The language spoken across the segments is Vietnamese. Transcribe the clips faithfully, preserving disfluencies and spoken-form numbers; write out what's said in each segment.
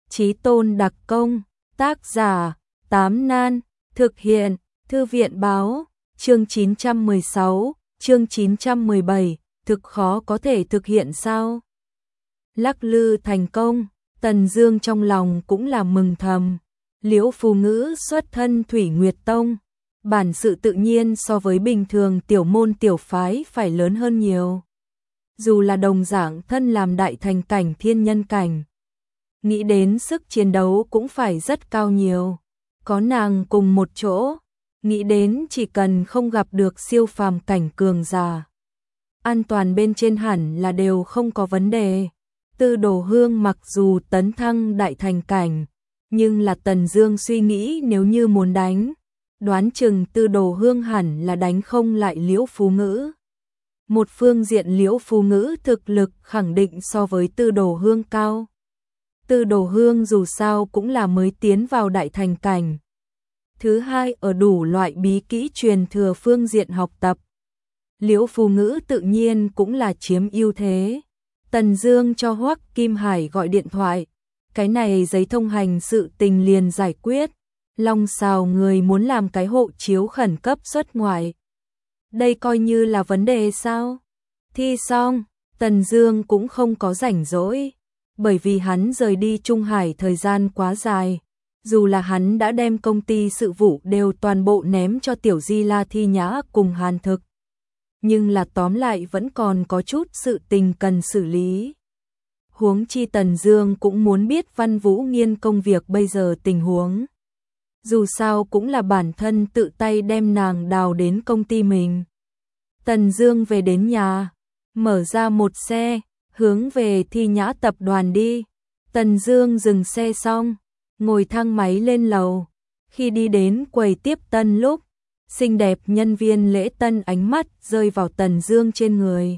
Chí tôn đặc công, tác giả, Tám Nan, thực hiện, Thư viện báo, chương chín trăm mười sáu, chương chín trăm mười bảy, thực khó có thể thực hiện sao? Lắc lư thành công, Tần Dương trong lòng cũng là mừng thầm. Liễu Phù Ngữ xuất thân Thủy Nguyệt Tông, bản sự tự nhiên so với bình thường tiểu môn tiểu phái phải lớn hơn nhiều. Dù là đồng dạng thân làm đại thành cảnh thiên nhân cảnh, nghĩ đến sức chiến đấu cũng phải rất cao nhiều. Có nàng cùng một chỗ, nghĩ đến chỉ cần không gặp được siêu phàm cảnh cường giả, an toàn bên trên hẳn là đều không có vấn đề. Tư Đồ Hương mặc dù tấn thăng đại thành cảnh, nhưng là Tần Dương suy nghĩ nếu như muốn đánh, đoán chừng Tư Đồ Hương hẳn là đánh không lại Liễu Phù Ngữ. Một phương diện Liễu Phù Ngữ thực lực khẳng định so với Tư Đồ Hương cao. Tư Đồ Hương dù sao cũng là mới tiến vào đại thành cảnh. Thứ hai, ở đủ loại bí kỹ truyền thừa phương diện học tập, Liễu Phù Ngữ tự nhiên cũng là chiếm ưu thế. Tần Dương cho Hoắc Kim Hải gọi điện thoại, cái này giấy thông hành sự tình liền giải quyết. Long Sào người muốn làm cái hộ chiếu khẩn cấp xuất ngoại. Đây coi như là vấn đề sao? Thi xong, Tần Dương cũng không có rảnh rỗi, bởi vì hắn rời đi Trung Hải thời gian quá dài. Dù là hắn đã đem công ty sự vụ đều toàn bộ ném cho Tiểu Di La Thi Nhã cùng Hàn Thực, nhưng là tóm lại vẫn còn có chút sự tình cần xử lý. Huống chi Tần Dương cũng muốn biết Văn Vũ Nghiên công việc bây giờ tình huống. Dù sao cũng là bản thân tự tay đem nàng đào đến công ty mình. Tần Dương về đến nhà, mở ra một xe, hướng về Thi Nhã tập đoàn đi. Tần Dương dừng xe xong, ngồi thang máy lên lầu. Khi đi đến quầy tiếp tân lúc, xinh đẹp nhân viên lễ tân ánh mắt rơi vào Tần Dương trên người.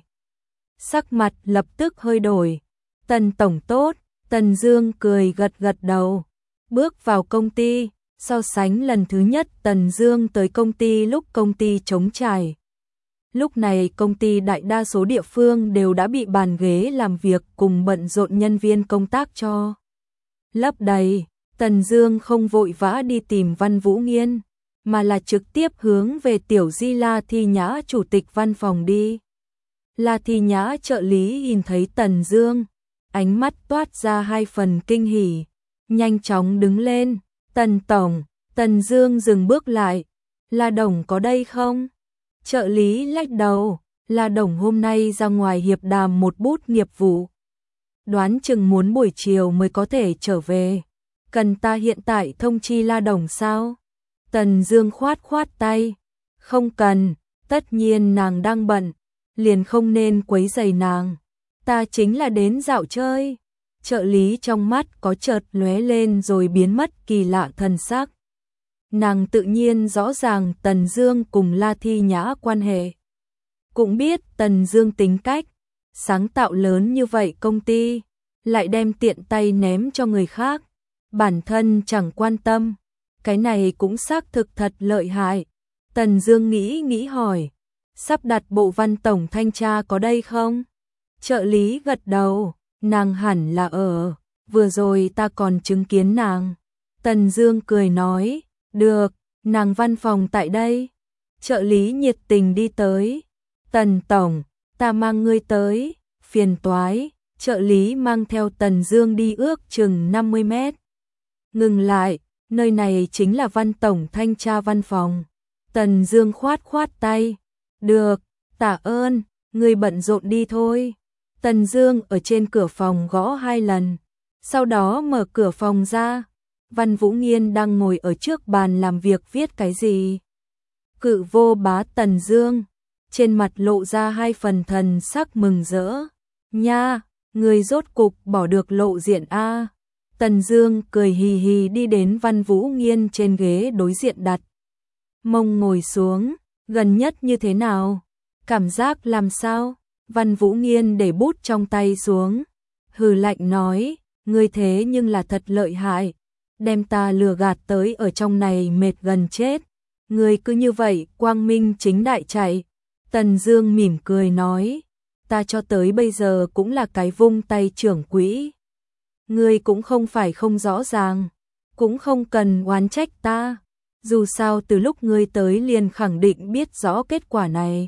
Sắc mặt lập tức hơi đổi. Tần tổng tốt, Tần Dương cười gật gật đầu. Bước vào công ty, so sánh lần thứ nhất Tần Dương tới công ty lúc công ty trống trải. Lúc này công ty đại đa số địa phương đều đã bị bàn ghế làm việc cùng bận rộn nhân viên công tác cho lấp đầy. Tần Dương không vội vã đi tìm Văn Vũ Nghiên, mà là trực tiếp hướng về Tiểu Di La Thi Nhã chủ tịch văn phòng đi. La Thi Nhã trợ lý nhìn thấy Tần Dương, ánh mắt toát ra hai phần kinh hỉ, nhanh chóng đứng lên. Tần tổng, Tần Dương dừng bước lại. La đồng có đây không? Trợ lý lắc đầu, La đồng hôm nay ra ngoài hiệp đàm một bút nghiệp vụ, đoán chừng muốn buổi chiều mới có thể trở về. Cần ta hiện tại thông chi La đồng sao? Tần Dương khoát khoát tay, không cần, tất nhiên nàng đang bận, liền không nên quấy rầy nàng. Ta chính là đến dạo chơi. Trợ lý trong mắt có chợt lóe lên rồi biến mất kỳ lạ thần sắc. Nàng tự nhiên rõ ràng Tần Dương cùng La Thi Nhã quan hệ, cũng biết Tần Dương tính cách, sáng tạo lớn như vậy công ty, lại đem tiện tay ném cho người khác, bản thân chẳng quan tâm, cái này cũng xác thực thật lợi hại. Tần Dương nghĩ nghĩ hỏi, sắp đặt bộ văn tổng thanh tra có đây không? Trợ lý gật đầu, nàng hẳn là ở, vừa rồi ta còn chứng kiến nàng. Tần Dương cười nói, được, nàng văn phòng tại đây. Trợ lý nhiệt tình đi tới, Tần tổng, ta mang ngươi tới, phiền toái. Trợ lý mang theo Tần Dương đi ước chừng năm mươi mét. Ngừng lại, nơi này chính là văn tổng thanh tra văn phòng. Tần Dương khoát khoát tay, được, tạ ơn, ngươi bận rộn đi thôi. Tần Dương ở trên cửa phòng gõ hai lần, sau đó mở cửa phòng ra. Văn Vũ Nghiên đang ngồi ở trước bàn làm việc viết cái gì. Cự vô bá Tần Dương, trên mặt lộ ra hai phần thần sắc mừng rỡ. Nha, người rốt cục bỏ được lộ diện a. Tần Dương cười hì hì đi đến Văn Vũ Nghiên trên ghế đối diện đặt mông ngồi xuống. Gần nhất như thế nào? Cảm giác làm sao? Văn Vũ Nghiên để bút trong tay xuống, hừ lạnh nói, ngươi thế nhưng là thật lợi hại, đem ta lừa gạt tới ở trong này mệt gần chết. Ngươi cứ như vậy quang minh chính đại chạy. Tần Dương mỉm cười nói, ta cho tới bây giờ cũng là cái vung tay trưởng quỹ. ngươi cũng không phải không rõ ràng, cũng không cần oán trách ta, dù sao từ lúc ngươi tới liền khẳng định biết rõ kết quả này.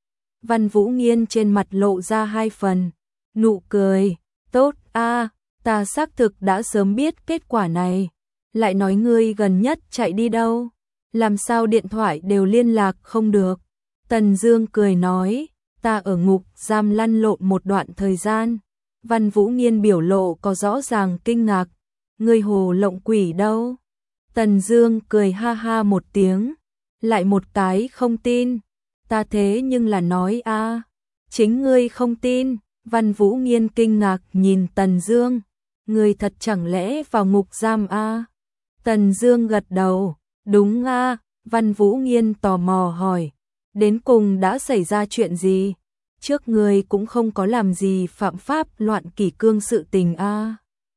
Văn Vũ Nghiên trên mặt lộ ra hai phần nụ cười, tốt a, ta xác thực đã sớm biết kết quả này, lại nói ngươi gần nhất chạy đi đâu, làm sao điện thoại đều liên lạc không được. Tần Dương cười nói, ta ở ngục giam lăn lộn một đoạn thời gian. Văn Vũ Nghiên biểu lộ có rõ ràng kinh ngạc, ngươi hồ lộng quỷ đâu? Tần Dương cười ha ha một tiếng, lại một cái không tin, ta thế nhưng là nói a, chính ngươi không tin. Văn Vũ Nghiên kinh ngạc nhìn Tần Dương, ngươi thật chẳng lẽ vào ngục giam a? Tần Dương gật đầu, đúng a. Văn Vũ Nghiên tò mò hỏi, đến cùng đã xảy ra chuyện gì? Trước ngươi cũng không có làm gì phạm pháp loạn kỷ cương sự tình a.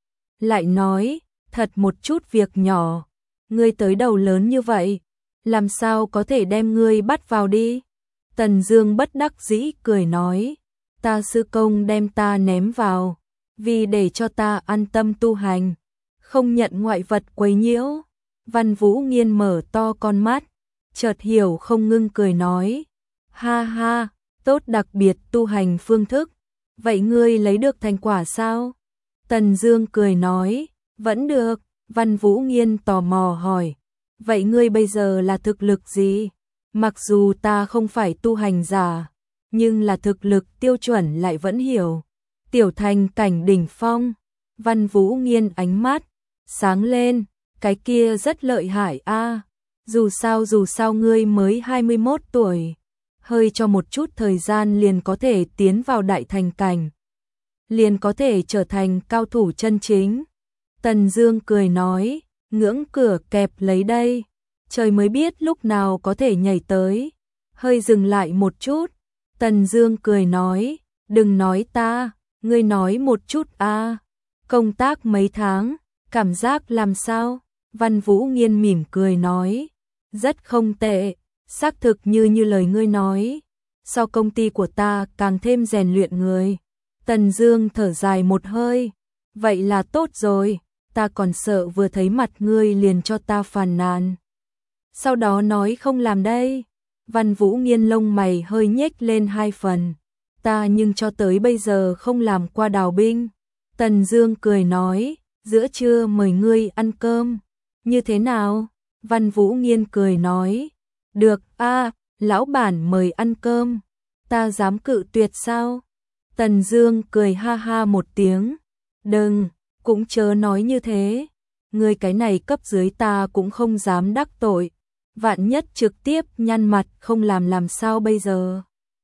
Lại nói, thật một chút việc nhỏ, ngươi tới đầu lớn như vậy, làm sao có thể đem ngươi bắt vào đi? Tần Dương bất đắc dĩ cười nói, ta sư công đem ta ném vào, vì để cho ta an tâm tu hành, không nhận ngoại vật quấy nhiễu. Văn Vũ Nghiên mở to con mắt, chợt hiểu không ngưng cười nói, ha ha, tốt đặc biệt tu hành phương thức, vậy ngươi lấy được thành quả sao? Tần Dương cười nói, vẫn được. Văn Vũ Nghiên tò mò hỏi, vậy ngươi bây giờ là thực lực gì? Mặc dù ta không phải tu hành giả, nhưng là thực lực tiêu chuẩn lại vẫn hiểu. Tiểu thành cảnh đỉnh phong. Văn Vũ Nghiên ánh mắt sáng lên, cái kia rất lợi hại a. Dù sao dù sao ngươi mới hai mươi mốt tuổi, hơi cho một chút thời gian liền có thể tiến vào đại thành cảnh, liền có thể trở thành cao thủ chân chính. Tần Dương cười nói, ngưỡng cửa kẹp lấy đây, trời mới biết lúc nào có thể nhảy tới. Hơi dừng lại một chút, Tần Dương cười nói, đừng nói ta, ngươi nói một chút a. Công tác mấy tháng, cảm giác làm sao? Văn Vũ Nghiên mỉm cười nói, rất không tệ, xác thực như như lời ngươi nói, so công ty của ta càng thêm rèn luyện người. Tần Dương thở dài một hơi, vậy là tốt rồi, ta còn sợ vừa thấy mặt ngươi liền cho ta phàn nàn, sau đó nói không làm đây. Văn Vũ Nghiên lông mày hơi nhếch lên hai phần, ta nhưng cho tới bây giờ không làm qua đào binh. Tần Dương cười nói, giữa trưa mời ngươi ăn cơm, như thế nào? Văn Vũ Nghiên cười nói, được a, lão bản mời ăn cơm, ta dám cự tuyệt sao? Tần Dương cười ha ha một tiếng, đừng, cũng chớ nói như thế, ngươi cái này cấp dưới ta cũng không dám đắc tội, vạn nhất trực tiếp nhăn mặt không làm làm sao bây giờ?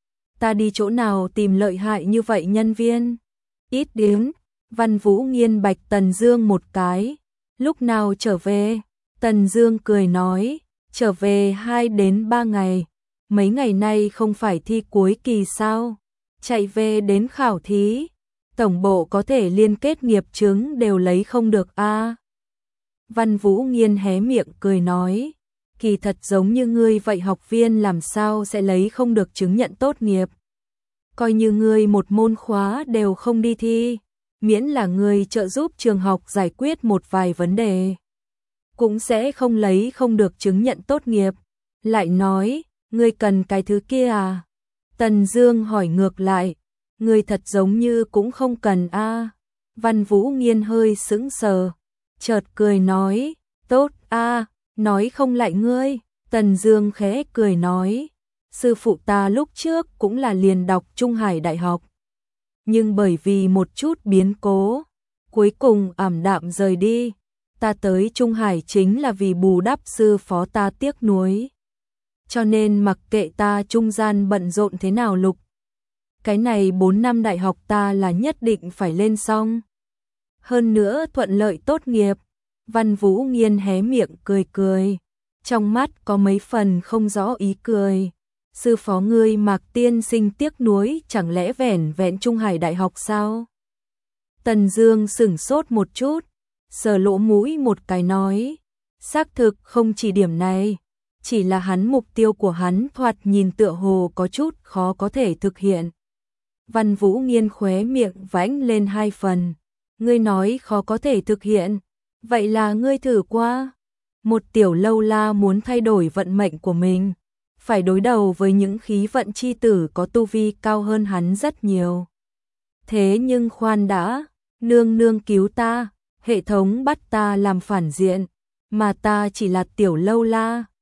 Ta đi chỗ nào tìm lợi hại như vậy nhân viên? Ít đến. Văn Vũ Nghiên bạch Tần Dương một cái, lúc nào trở về? Tần Dương cười nói, trở về hai đến ba ngày, mấy ngày nay không phải thi cuối kỳ sao? Chạy về đến khảo thí, tổng bộ có thể liên kết nghiệp chứng đều lấy không được a. Văn Vũ Nghiên hé miệng cười nói, kỳ thật giống như ngươi vậy học viên làm sao sẽ lấy không được chứng nhận tốt nghiệp? Coi như ngươi một môn khóa đều không đi thi, miễn là ngươi trợ giúp trường học giải quyết một vài vấn đề, cũng sẽ không lấy không được chứng nhận tốt nghiệp. Lại nói, ngươi cần cái thứ kia à? Tần Dương hỏi ngược lại, ngươi thật giống như cũng không cần a. Văn Vũ Nghiên hơi sững sờ, chợt cười nói, tốt a, nói không lại ngươi. Tần Dương khẽ cười nói, sư phụ ta lúc trước cũng là liền đọc Trung Hải Đại học, nhưng bởi vì một chút biến cố, cuối cùng ảm đạm rời đi. Ta tới Trung Hải chính là vì bù đắp sư phó ta tiếc nuối, cho nên mặc kệ ta trung gian bận rộn thế nào lục, cái này bốn năm đại học ta là nhất định phải lên xong. Hơn nữa thuận lợi tốt nghiệp. Văn Vũ Nghiên hé miệng cười cười, trong mắt có mấy phần không rõ ý cười. Sư phó ngươi Mạc tiên sinh tiếc nuối chẳng lẽ vẻn vẹn Trung Hải Đại học sao? Tần Dương sững sốt một chút, sờ lỗ mũi một cái nói, xác thực không chỉ điểm này, chỉ là hắn mục tiêu của hắn thoạt nhìn tựa hồ có chút khó có thể thực hiện. Văn Vũ Nghiên khóe miệng vãnh lên hai phần, Ngươi nói khó có thể thực hiện, vậy là ngươi thử qua. Một tiểu lâu la muốn thay đổi vận mệnh của mình, phải đối đầu với những khí vận chi tử có tu vi cao hơn hắn rất nhiều. Thế nhưng khoan đã, nương nương cứu ta, hệ thống bắt ta làm phản diện, mà ta chỉ là tiểu lâu la,